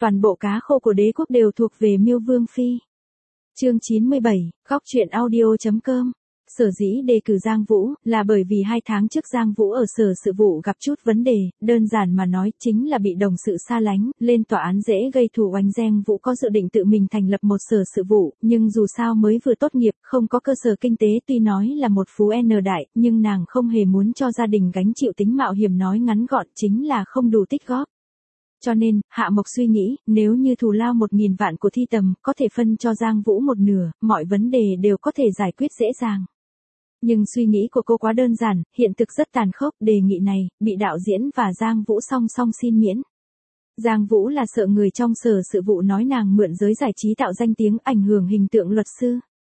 toàn bộ cá khô của đế quốc đều thuộc về Miêu Vương Phi. Chương 97, góc truyện audio.com. Sở dĩ đề cử Giang Vũ, là bởi vì 2 tháng trước Giang Vũ ở sở sự vụ gặp chút vấn đề, đơn giản mà nói chính là bị đồng sự xa lánh, lên tòa án dễ gây thù oanh. Giang Vũ có dự định tự mình thành lập một sở sự vụ, nhưng dù sao mới vừa tốt nghiệp, không có cơ sở kinh tế, tuy nói là một phú N đại, nhưng nàng không hề muốn cho gia đình gánh chịu tính mạo hiểm, nói ngắn gọn chính là không đủ tích góp. Cho nên, Hạ Mộc suy nghĩ, nếu như thù lao 1.000 vạn của Thi Tầm, có thể phân cho Giang Vũ một nửa, mọi vấn đề đều có thể giải quyết dễ dàng. Nhưng suy nghĩ của cô quá đơn giản, hiện thực rất tàn khốc, đề nghị này, bị đạo diễn và Giang Vũ song song xin miễn. Giang Vũ là sợ người trong sở sự vụ nói nàng mượn giới giải trí tạo danh tiếng, ảnh hưởng hình tượng luật sư.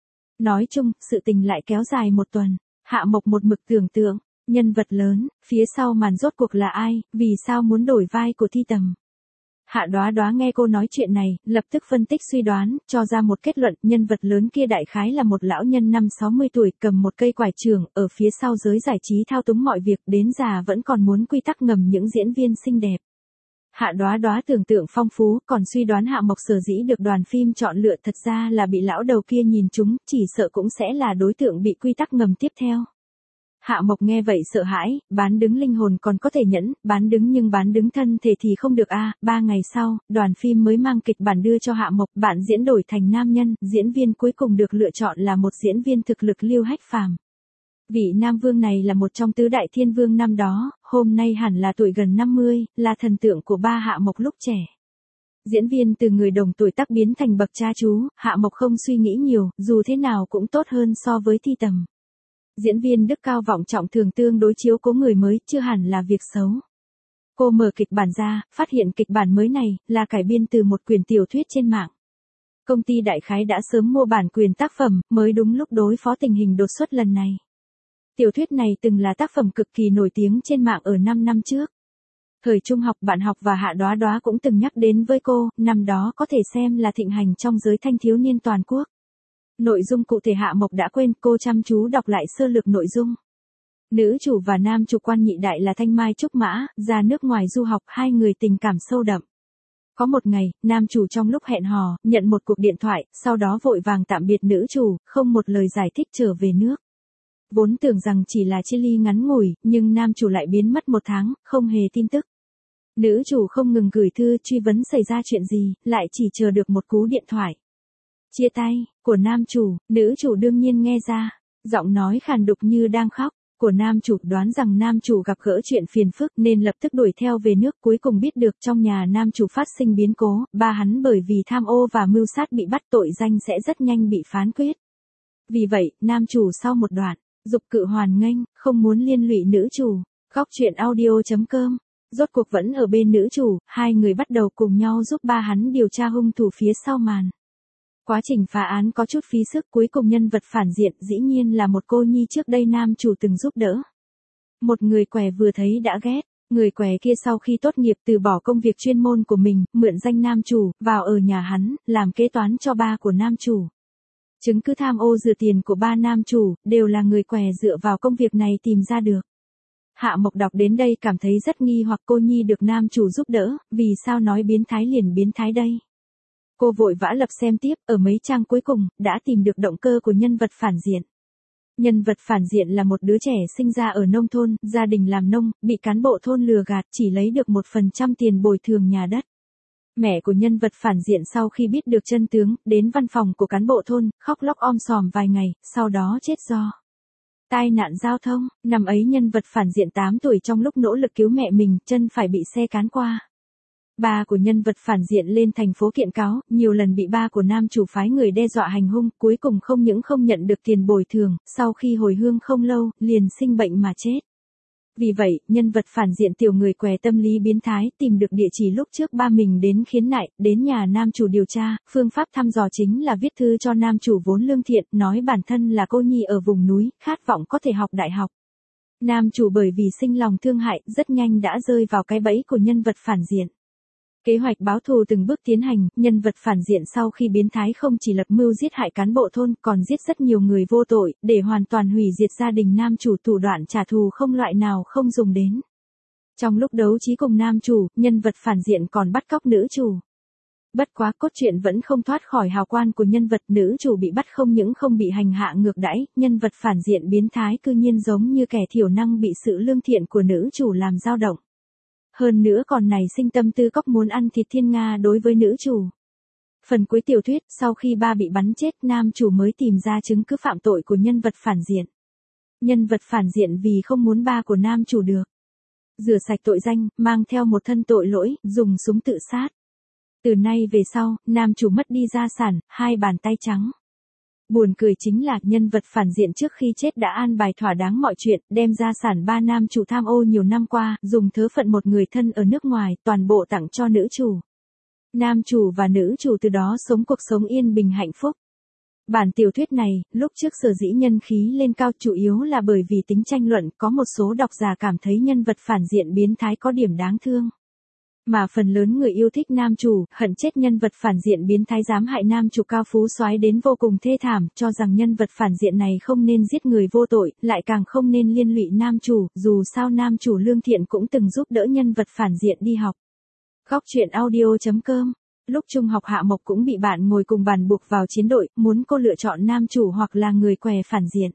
Nói chung, sự tình lại kéo dài 1 tuần, Hạ Mộc một mực tưởng tượng, nhân vật lớn, phía sau màn rốt cuộc là ai, vì sao muốn đổi vai của Thi Tầm. Hạ Đoá Đoá nghe cô nói chuyện này, lập tức phân tích suy đoán, cho ra một kết luận, nhân vật lớn kia đại khái là một lão nhân 50-60 tuổi, cầm một cây quải trường, ở phía sau giới giải trí thao túng mọi việc, đến già vẫn còn muốn quy tắc ngầm những diễn viên xinh đẹp. Hạ Đoá Đoá tưởng tượng phong phú, còn suy đoán Hạ Mộc sở dĩ được đoàn phim chọn lựa thật ra là bị lão đầu kia nhìn trúng, chỉ sợ cũng sẽ là đối tượng bị quy tắc ngầm tiếp theo. Hạ Mộc nghe vậy sợ hãi, bán đứng linh hồn còn có thể nhẫn, bán đứng nhưng bán đứng thân thể thì không được a. 3 ngày sau, đoàn phim mới mang kịch bản đưa cho Hạ Mộc, bạn diễn đổi thành nam nhân, diễn viên cuối cùng được lựa chọn là một diễn viên thực lực Lưu Hách Phàm. Vị Nam Vương này là một trong tứ đại thiên vương năm đó, hôm nay hẳn là tuổi gần 50, là thần tượng của ba Hạ Mộc lúc trẻ. Diễn viên từ người đồng tuổi tác biến thành bậc cha chú, Hạ Mộc không suy nghĩ nhiều, dù thế nào cũng tốt hơn so với Thi Tầm. Diễn viên đức cao vọng trọng thường tương đối chiếu cố người mới, chưa hẳn là việc xấu. Cô mở kịch bản ra, phát hiện kịch bản mới này, là cải biên từ một quyển tiểu thuyết trên mạng. Công ty đại khái đã sớm mua bản quyền tác phẩm, mới đúng lúc đối phó tình hình đột xuất lần này. Tiểu thuyết này từng là tác phẩm cực kỳ nổi tiếng trên mạng ở 5 năm trước. Thời trung học bạn học và Hạ Đoá Đoá cũng từng nhắc đến với cô, năm đó có thể xem là thịnh hành trong giới thanh thiếu niên toàn quốc. Nội dung cụ thể Hạ Mộc đã quên, cô chăm chú đọc lại sơ lược nội dung. Nữ chủ và nam chủ quan nhị đại là Thanh Mai Trúc Mã, ra nước ngoài du học, 2 người tình cảm sâu đậm. Có một ngày, nam chủ trong lúc hẹn hò, nhận một cuộc điện thoại, sau đó vội vàng tạm biệt nữ chủ, không một lời giải thích trở về nước. Vốn tưởng rằng chỉ là chia ly ngắn ngủi, nhưng nam chủ lại biến mất 1 tháng, không hề tin tức. Nữ chủ không ngừng gửi thư truy vấn xảy ra chuyện gì, lại chỉ chờ được một cú điện thoại. Chia tay, của nam chủ, nữ chủ đương nhiên nghe ra, giọng nói khàn đục như đang khóc, của nam chủ đoán rằng nam chủ gặp gỡ chuyện phiền phức nên lập tức đuổi theo về nước, cuối cùng biết được trong nhà nam chủ phát sinh biến cố, ba hắn bởi vì tham ô và mưu sát bị bắt, tội danh sẽ rất nhanh bị phán quyết. Vì vậy, nam chủ sau một đoạn, dục cự hoàn nghênh, không muốn liên lụy nữ chủ, góc truyện audio.com. Rốt cuộc vẫn ở bên nữ chủ, 2 người bắt đầu cùng nhau giúp ba hắn điều tra hung thủ phía sau màn. Quá trình phá án có chút phí sức, cuối cùng nhân vật phản diện dĩ nhiên là một cô nhi trước đây nam chủ từng giúp đỡ. Một người què vừa thấy đã ghét, người què kia sau khi tốt nghiệp từ bỏ công việc chuyên môn của mình, mượn danh nam chủ, vào ở nhà hắn, làm kế toán cho ba của nam chủ. Chứng cứ tham ô rửa tiền của ba nam chủ, đều là người què dựa vào công việc này tìm ra được. Hạ Mộc đọc đến đây cảm thấy rất nghi hoặc, cô nhi được nam chủ giúp đỡ, vì sao nói biến thái liền biến thái đây? Cô vội vã lật xem tiếp, ở mấy trang cuối cùng, đã tìm được động cơ của nhân vật phản diện. Nhân vật phản diện là một đứa trẻ sinh ra ở nông thôn, gia đình làm nông, bị cán bộ thôn lừa gạt, chỉ lấy được 1% tiền bồi thường nhà đất. Mẹ của nhân vật phản diện sau khi biết được chân tướng, đến văn phòng của cán bộ thôn, khóc lóc om sòm vài ngày, sau đó chết do tai nạn giao thông. Năm ấy nhân vật phản diện 8 tuổi, trong lúc nỗ lực cứu mẹ mình, chân phải bị xe cán qua. Ba của nhân vật phản diện lên thành phố kiện cáo, nhiều lần bị ba của nam chủ phái người đe dọa hành hung, cuối cùng không những không nhận được tiền bồi thường, sau khi hồi hương không lâu, liền sinh bệnh mà chết. Vì vậy, nhân vật phản diện tiểu người què tâm lý biến thái, tìm được địa chỉ lúc trước ba mình đến khiếu nại, đến nhà nam chủ điều tra, phương pháp thăm dò chính là viết thư cho nam chủ vốn lương thiện, nói bản thân là cô nhi ở vùng núi, khát vọng có thể học đại học. Nam chủ bởi vì sinh lòng thương hại, rất nhanh đã rơi vào cái bẫy của nhân vật phản diện. Kế hoạch báo thù từng bước tiến hành, nhân vật phản diện sau khi biến thái không chỉ lập mưu giết hại cán bộ thôn, còn giết rất nhiều người vô tội, để hoàn toàn hủy diệt gia đình nam chủ, thủ đoạn trả thù không loại nào không dùng đến. Trong lúc đấu trí cùng nam chủ, nhân vật phản diện còn bắt cóc nữ chủ. Bất quá cốt truyện vẫn không thoát khỏi hào quang của nhân vật, nữ chủ bị bắt không những không bị hành hạ ngược đãi, nhân vật phản diện biến thái cư nhiên giống như kẻ thiểu năng bị sự lương thiện của nữ chủ làm dao động. Hơn nữa còn nảy sinh tâm tư cóc muốn ăn thịt thiên nga đối với nữ chủ. Phần cuối tiểu thuyết, sau khi ba bị bắn chết, nam chủ mới tìm ra chứng cứ phạm tội của nhân vật phản diện. Nhân vật phản diện vì không muốn ba của nam chủ được rửa sạch tội danh, mang theo một thân tội lỗi, dùng súng tự sát. Từ nay về sau, nam chủ mất đi gia sản, hai bàn tay trắng. Buồn cười chính là nhân vật phản diện trước khi chết đã an bài thỏa đáng mọi chuyện, đem gia sản ba nam chủ tham ô nhiều năm qua, dùng thớ phận một người thân ở nước ngoài, toàn bộ tặng cho nữ chủ. Nam chủ và nữ chủ từ đó sống cuộc sống yên bình hạnh phúc. Bản tiểu thuyết này, lúc trước sở dĩ nhân khí lên cao chủ yếu là bởi vì tính tranh luận, có một số độc giả cảm thấy nhân vật phản diện biến thái có điểm đáng thương. Mà phần lớn người yêu thích nam chủ, hận chết nhân vật phản diện biến thái dám hại nam chủ cao phú soái đến vô cùng thê thảm, cho rằng nhân vật phản diện này không nên giết người vô tội, lại càng không nên liên lụy nam chủ, dù sao nam chủ lương thiện cũng từng giúp đỡ nhân vật phản diện đi học. Góc truyện audio.com. Lúc trung học Hạ Mộc cũng bị bạn ngồi cùng bàn buộc vào chiến đội, muốn cô lựa chọn nam chủ hoặc là người què phản diện.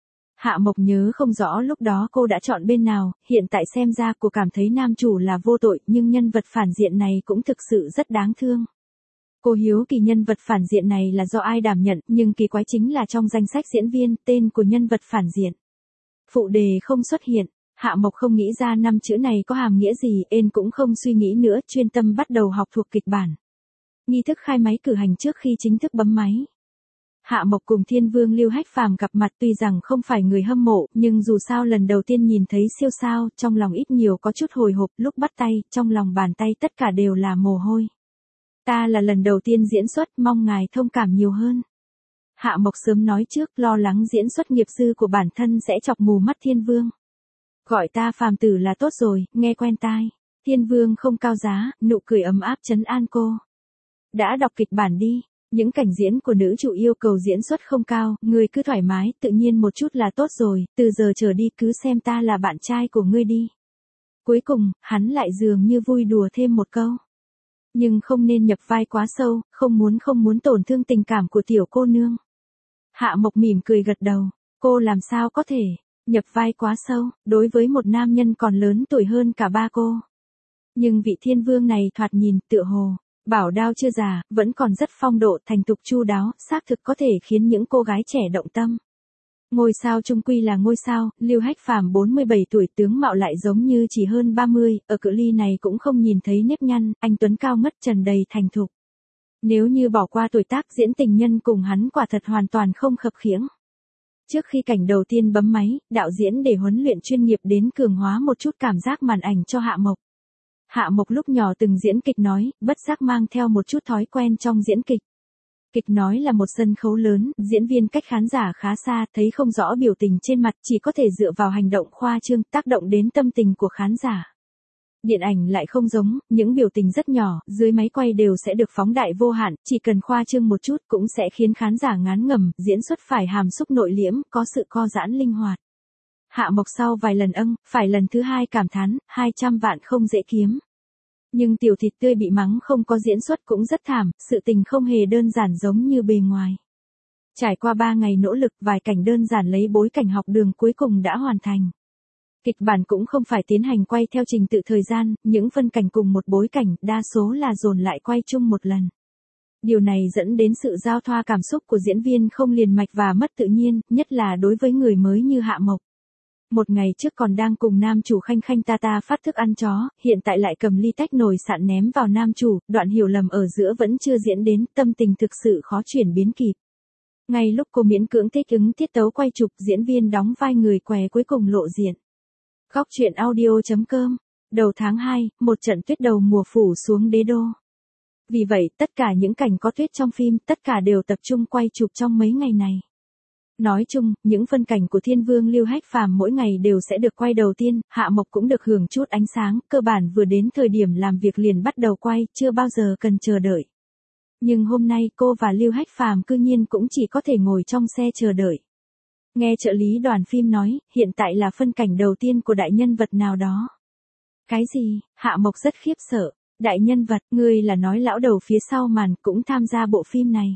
Hạ Mộc nhớ không rõ lúc đó cô đã chọn bên nào, hiện tại xem ra cô cảm thấy nam chủ là vô tội, nhưng nhân vật phản diện này cũng thực sự rất đáng thương. Cô hiếu kỳ nhân vật phản diện này là do ai đảm nhận, nhưng kỳ quái chính là trong danh sách diễn viên, tên của nhân vật phản diện phụ đề không xuất hiện. Hạ Mộc không nghĩ ra 5 chữ này có hàm nghĩa gì, ên cũng không suy nghĩ nữa, chuyên tâm bắt đầu học thuộc kịch bản. Nghi thức khai máy cử hành trước khi chính thức bấm máy. Hạ Mộc cùng Thiên Vương Lưu Hách Phàm gặp mặt, tuy rằng không phải người hâm mộ, nhưng dù sao lần đầu tiên nhìn thấy siêu sao, trong lòng ít nhiều có chút hồi hộp, lúc bắt tay, trong lòng bàn tay tất cả đều là mồ hôi. Ta là lần đầu tiên diễn xuất, mong ngài thông cảm nhiều hơn. Hạ Mộc sớm nói trước, lo lắng diễn xuất nghiệp dư của bản thân sẽ chọc mù mắt Thiên Vương. Gọi ta Phàm tử là tốt rồi, nghe quen tai. Thiên Vương không cao giá, nụ cười ấm áp trấn an cô. Đã đọc kịch bản đi, những cảnh diễn của nữ chủ yêu cầu diễn xuất không cao, ngươi cứ thoải mái, tự nhiên một chút là tốt rồi, từ giờ trở đi cứ xem ta là bạn trai của ngươi đi. Cuối cùng, hắn lại dường như vui đùa thêm một câu. Nhưng không nên nhập vai quá sâu, không muốn tổn thương tình cảm của tiểu cô nương. Hạ Mộc mỉm cười gật đầu, cô làm sao có thể nhập vai quá sâu, đối với một nam nhân còn lớn tuổi hơn cả ba cô. Nhưng vị Thiên Vương này thoạt nhìn, tựa hồ bảo đao chưa già, vẫn còn rất phong độ, thành thục chu đáo, xác thực có thể khiến những cô gái trẻ động tâm. Ngôi sao chung quy là ngôi sao, Lưu Hách Phàm 47 tuổi, tướng mạo lại giống như chỉ hơn 30, ở cự ly này cũng không nhìn thấy nếp nhăn, anh tuấn cao ngất trần đầy thành thục. Nếu như bỏ qua tuổi tác, diễn tình nhân cùng hắn quả thật hoàn toàn không khập khiễng. Trước khi cảnh đầu tiên bấm máy, đạo diễn để huấn luyện chuyên nghiệp đến cường hóa một chút cảm giác màn ảnh cho Hạ Mộc. Hạ Mộc lúc nhỏ từng diễn kịch nói, bất giác mang theo một chút thói quen trong diễn kịch. Kịch nói là một sân khấu lớn, diễn viên cách khán giả khá xa, thấy không rõ biểu tình trên mặt, chỉ có thể dựa vào hành động khoa trương, tác động đến tâm tình của khán giả. Điện ảnh lại không giống, những biểu tình rất nhỏ, dưới máy quay đều sẽ được phóng đại vô hạn, chỉ cần khoa trương một chút cũng sẽ khiến khán giả ngán ngẩm, diễn xuất phải hàm xúc nội liễm, có sự co giãn linh hoạt. Hạ Mộc sau vài lần phải lần thứ hai cảm thán, 200 vạn không dễ kiếm. Nhưng tiểu thịt tươi bị mắng không có diễn xuất cũng rất thảm, sự tình không hề đơn giản giống như bề ngoài. Trải qua 3 ngày nỗ lực, vài cảnh đơn giản lấy bối cảnh học đường cuối cùng đã hoàn thành. Kịch bản cũng không phải tiến hành quay theo trình tự thời gian, những phân cảnh cùng một bối cảnh, đa số là dồn lại quay chung một lần. Điều này dẫn đến sự giao thoa cảm xúc của diễn viên không liền mạch và mất tự nhiên, nhất là đối với người mới như Hạ Mộc. Một ngày trước còn đang cùng nam chủ khanh khanh ta ta phát thức ăn chó, hiện tại lại cầm ly tách nồi sạn ném vào nam chủ, đoạn hiểu lầm ở giữa vẫn chưa diễn đến, tâm tình thực sự khó chuyển biến kịp. Ngay lúc cô miễn cưỡng thích ứng tiết tấu quay chụp, diễn viên đóng vai người què cuối cùng lộ diện. Góc truyện audio.com. Đầu tháng 2, một trận tuyết đầu mùa phủ xuống đế đô. Vì vậy, tất cả những cảnh có tuyết trong phim, tất cả đều tập trung quay chụp trong mấy ngày này. Nói chung, những phân cảnh của Thiên Vương Lưu Hách Phàm mỗi ngày đều sẽ được quay đầu tiên, Hạ Mộc cũng được hưởng chút ánh sáng, cơ bản vừa đến thời điểm làm việc liền bắt đầu quay, chưa bao giờ cần chờ đợi. Nhưng hôm nay cô và Lưu Hách Phàm cư nhiên cũng chỉ có thể ngồi trong xe chờ đợi. Nghe trợ lý đoàn phim nói, hiện tại là phân cảnh đầu tiên của đại nhân vật nào đó. Cái gì? Hạ Mộc rất khiếp sợ. Đại nhân vật, ngươi là nói lão đầu phía sau màn cũng tham gia bộ phim này.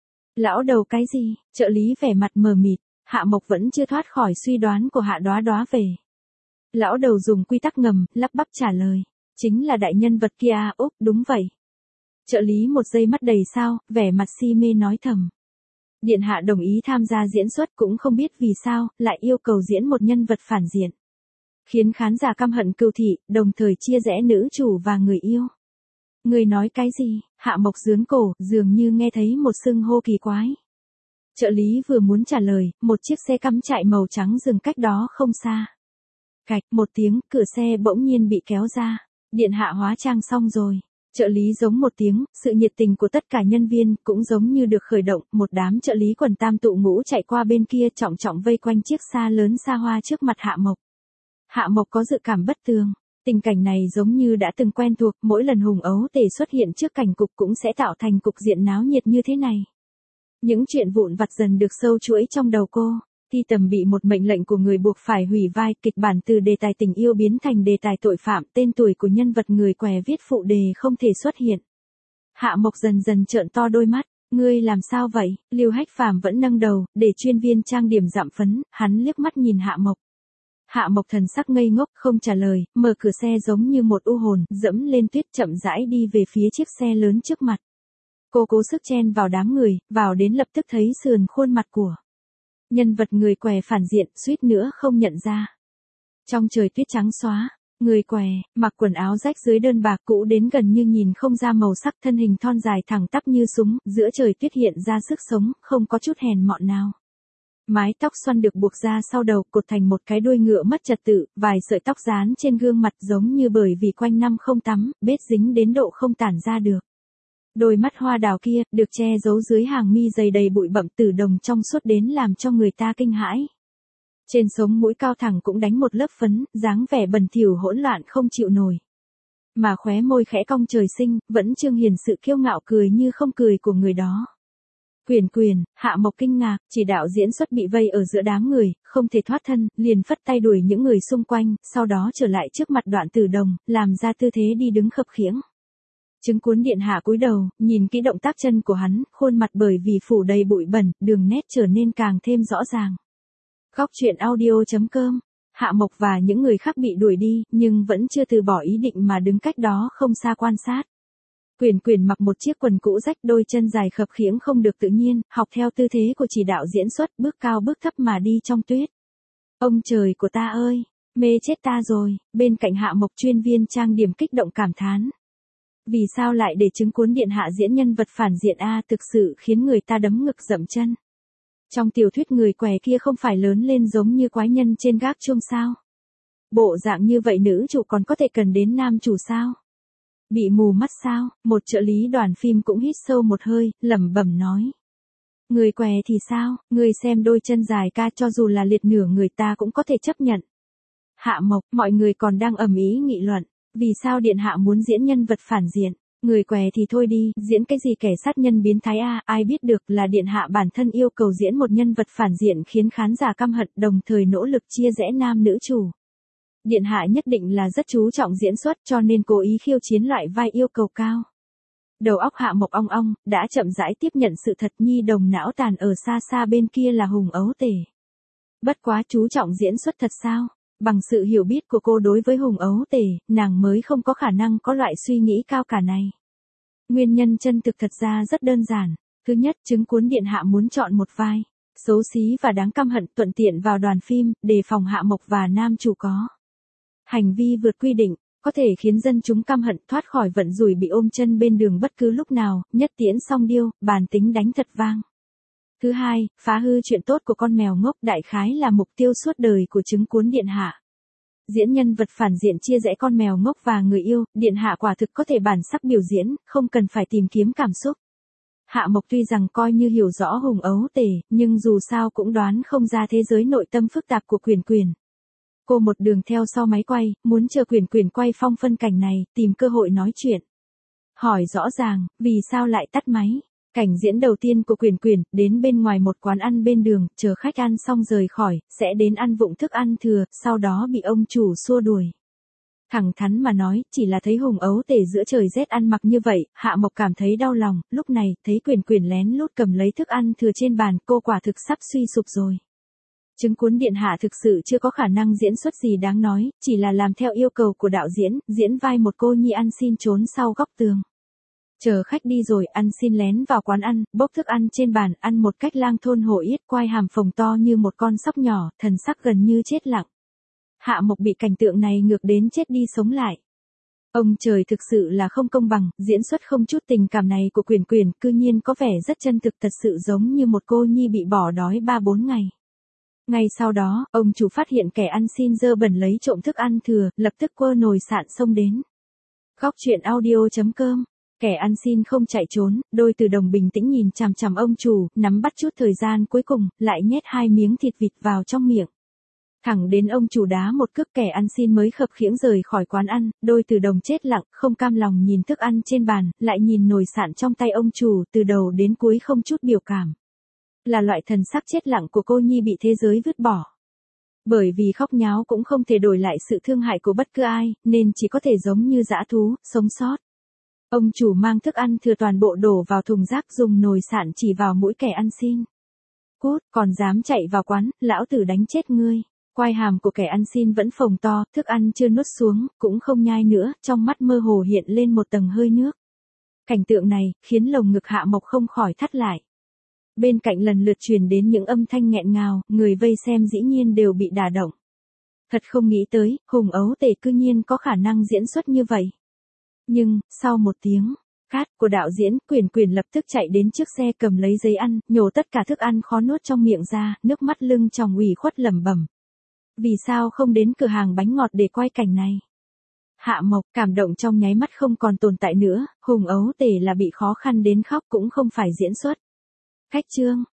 Lão đầu cái gì? Trợ lý vẻ mặt mờ mịt, Hạ Mộc vẫn chưa thoát khỏi suy đoán của Hạ Đoá Đoá về. Lão đầu dùng quy tắc ngầm, lắp bắp trả lời. Chính là đại nhân vật kia, Úc, đúng vậy. Trợ lý một giây mắt đầy sao, vẻ mặt si mê nói thầm. Điện hạ đồng ý tham gia diễn xuất cũng không biết vì sao, lại yêu cầu diễn một nhân vật phản diện. Khiến khán giả căm hận cừu thị, đồng thời chia rẽ nữ chủ và người yêu. Người nói cái gì? Hạ Mộc giương cổ, dường như nghe thấy một xưng hô kỳ quái. Trợ lý vừa muốn trả lời, một chiếc xe cắm trại màu trắng dừng cách đó không xa. Cạch, một tiếng, cửa xe bỗng nhiên bị kéo ra. Điện hạ hóa trang xong rồi. Trợ lý giống một tiếng, sự nhiệt tình của tất cả nhân viên cũng giống như được khởi động, một đám trợ lý quần tam tụ ngũ chạy qua bên kia trọng trọng vây quanh chiếc xa lớn xa hoa trước mặt Hạ Mộc. Hạ Mộc có dự cảm bất tường, tình cảnh này giống như đã từng quen thuộc, mỗi lần hùng ấu tể xuất hiện trước cảnh cục cũng sẽ tạo thành cục diện náo nhiệt như thế này. Những chuyện vụn vặt dần được sâu chuỗi trong đầu cô. Thi Tầm bị một mệnh lệnh của người buộc phải hủy vai, kịch bản từ đề tài tình yêu biến thành đề tài tội phạm, tên tuổi của nhân vật người què viết phụ đề không thể xuất hiện. Hạ Mộc dần dần trợn to đôi mắt, ngươi làm sao vậy? Lưu Hách Phàm vẫn nâng đầu, để chuyên viên trang điểm dặm phấn, hắn liếc mắt nhìn Hạ Mộc. Hạ Mộc thần sắc ngây ngốc không trả lời, mở cửa xe giống như một u hồn, dẫm lên tuyết chậm rãi đi về phía chiếc xe lớn trước mặt. Cô cố sức chen vào đám người, vào đến lập tức thấy sườn khuôn mặt của nhân vật người què phản diện, suýt nữa không nhận ra. Trong trời tuyết trắng xóa, người què, mặc quần áo rách dưới đơn bạc cũ đến gần như nhìn không ra màu sắc, thân hình thon dài thẳng tắp như súng, giữa trời tuyết hiện ra sức sống, không có chút hèn mọn nào. Mái tóc xoăn được buộc ra sau đầu, cột thành một cái đuôi ngựa mất trật tự, vài sợi tóc dán trên gương mặt giống như bởi vì quanh năm không tắm, bết dính đến độ không tản ra được. Đôi mắt hoa đào kia, được che giấu dưới hàng mi dày đầy bụi bặm tử đồng trong suốt đến làm cho người ta kinh hãi. Trên sống mũi cao thẳng cũng đánh một lớp phấn, dáng vẻ bẩn thỉu hỗn loạn không chịu nổi. Mà khóe môi khẽ cong trời sinh, vẫn trương hiền sự kiêu ngạo cười như không cười của người đó. Quyền, Hạ Mộc kinh ngạc, chỉ đạo diễn xuất bị vây ở giữa đám người, không thể thoát thân, liền phất tay đuổi những người xung quanh, sau đó trở lại trước mặt Đoạn Tử Đồng, làm ra tư thế đi đứng khập khiễng. Chứng Cuốn điện hạ cúi đầu, nhìn kỹ động tác chân của hắn, khuôn mặt bởi vì phủ đầy bụi bẩn, đường nét trở nên càng thêm rõ ràng. Góc truyện audio.com. Hạ Mộc và những người khác bị đuổi đi, nhưng vẫn chưa từ bỏ ý định mà đứng cách đó không xa quan sát. Quyền mặc một chiếc quần cũ rách, đôi chân dài khập khiễng không được tự nhiên, học theo tư thế của chỉ đạo diễn xuất, bước cao bước thấp mà đi trong tuyết. Ông trời của ta ơi, mê chết ta rồi. Bên cạnh Hạ Mộc, chuyên viên trang điểm kích động cảm thán. Vì sao lại để Chứng Cuốn điện hạ diễn nhân vật phản diện a, thực sự khiến người ta đấm ngực dậm chân. Trong tiểu thuyết người què kia không phải lớn lên giống như quái nhân trên gác chuông sao? Bộ dạng như vậy nữ chủ còn có thể cần đến nam chủ sao? Bị mù mắt sao? Một trợ lý đoàn phim cũng hít sâu một hơi, lẩm bẩm nói. Người què thì sao? Người xem đôi chân dài ca, cho dù là liệt nửa người ta cũng có thể chấp nhận. Hạ Mộc, mọi người còn đang ầm ĩ nghị luận. Vì sao điện hạ muốn diễn nhân vật phản diện? Người què thì thôi đi, diễn cái gì kẻ sát nhân biến thái a, ai biết được là điện hạ bản thân yêu cầu diễn một nhân vật phản diện khiến khán giả căm hận, đồng thời nỗ lực chia rẽ nam nữ chủ. Điện hạ nhất định là rất chú trọng diễn xuất, cho nên cố ý khiêu chiến loại vai yêu cầu cao. Đầu óc Hạ Mộc ong ong, đã chậm rãi tiếp nhận sự thật, nhi đồng não tàn ở xa xa bên kia là hùng ấu tể. Bất quá chú trọng diễn xuất thật sao? Bằng sự hiểu biết của cô đối với hùng ấu tể, nàng mới không có khả năng có loại suy nghĩ cao cả này. Nguyên nhân chân thực thật ra rất đơn giản. Thứ nhất, Chứng Cuốn điện hạ muốn chọn một vai xấu xí và đáng căm hận, thuận tiện vào đoàn phim, đề phòng Hạ Mộc và nam chủ có hành vi vượt quy định, có thể khiến dân chúng căm hận, thoát khỏi vận rủi bị ôm chân bên đường bất cứ lúc nào, nhất tiễn song điêu, bàn tính đánh thật vang. Thứ hai, phá hư chuyện tốt của con mèo ngốc, đại khái là mục tiêu suốt đời của Chứng Cuốn điện hạ. Diễn nhân vật phản diện chia rẽ con mèo ngốc và người yêu, điện hạ quả thực có thể bản sắc biểu diễn, không cần phải tìm kiếm cảm xúc. Hạ Mộc tuy rằng coi như hiểu rõ hùng ấu tể, nhưng dù sao cũng đoán không ra thế giới nội tâm phức tạp của Quyền. Cô một đường theo sau máy quay, muốn chờ Quyền quay phong phân cảnh này, tìm cơ hội nói chuyện. Hỏi rõ ràng, vì sao lại tắt máy? Cảnh diễn đầu tiên của Quyền, đến bên ngoài một quán ăn bên đường, chờ khách ăn xong rời khỏi, sẽ đến ăn vụng thức ăn thừa, sau đó bị ông chủ xua đuổi. Thẳng thắn mà nói, chỉ là thấy Hùng Ấu Tể giữa trời rét ăn mặc như vậy, Hạ Mộc cảm thấy đau lòng, lúc này, thấy Quyền Quyền lén lút cầm lấy thức ăn thừa trên bàn, cô quả thực sắp suy sụp rồi. Chứng Cuốn điện hạ thực sự chưa có khả năng diễn xuất gì đáng nói, chỉ là làm theo yêu cầu của đạo diễn, diễn vai một cô nhi ăn xin trốn sau góc tường. Chờ khách đi rồi, ăn xin lén vào quán ăn, bốc thức ăn trên bàn, ăn một cách lang thôn hổ yết, quai hàm phồng to như một con sóc nhỏ, thần sắc gần như chết lặng. Hạ Mộc bị cảnh tượng này ngược đến chết đi sống lại. Ông trời thực sự là không công bằng, diễn xuất không chút tình cảm này của Quyền Quyền, cư nhiên có vẻ rất chân thực, thật sự giống như một cô nhi bị bỏ đói 3-4 ngày. Ngay sau đó, ông chủ phát hiện kẻ ăn xin dơ bẩn lấy trộm thức ăn thừa, lập tức quơ nồi sạn xông đến. Góc truyện audio.com. Kẻ ăn xin không chạy trốn, đôi từ đồng bình tĩnh nhìn chằm chằm ông chủ, nắm bắt chút thời gian cuối cùng, lại nhét 2 miếng thịt vịt vào trong miệng. Thẳng đến ông chủ đá một cước kẻ ăn xin mới khập khiễng rời khỏi quán ăn, đôi từ đồng chết lặng, không cam lòng nhìn thức ăn trên bàn, lại nhìn nồi sạn trong tay ông chủ, từ đầu đến cuối không chút biểu cảm. Là loại thần sắc chết lặng của cô nhi bị thế giới vứt bỏ. Bởi vì khóc nháo cũng không thể đổi lại sự thương hại của bất cứ ai, nên chỉ có thể giống như dã thú, sống sót. Ông chủ mang thức ăn thừa toàn bộ đổ vào thùng rác, dùng nồi sạn chỉ vào mũi kẻ ăn xin. Cút, còn dám chạy vào quán, lão tử đánh chết ngươi. Quai hàm của kẻ ăn xin vẫn phồng to, thức ăn chưa nuốt xuống, cũng không nhai nữa, trong mắt mơ hồ hiện lên một tầng hơi nước. Cảnh tượng này, khiến lồng ngực Hạ Mộc không khỏi thắt lại. Bên cạnh lần lượt truyền đến những âm thanh nghẹn ngào, người vây xem dĩ nhiên đều bị đả động. Thật không nghĩ tới, Hùng Ấu Tể cư nhiên có khả năng diễn xuất như vậy. Nhưng, sau một tiếng cát của đạo diễn, Quyền Quyền lập tức chạy đến trước xe cầm lấy giấy ăn, nhổ tất cả thức ăn khó nuốt trong miệng ra, nước mắt lưng tròng ủy khuất lẩm bẩm. Vì sao không đến cửa hàng bánh ngọt để quay cảnh này? Hạ Mộc, cảm động trong nháy mắt không còn tồn tại nữa, Hùng Ấu Tể là bị khó khăn đến khóc cũng không phải diễn xuất. Khách trương,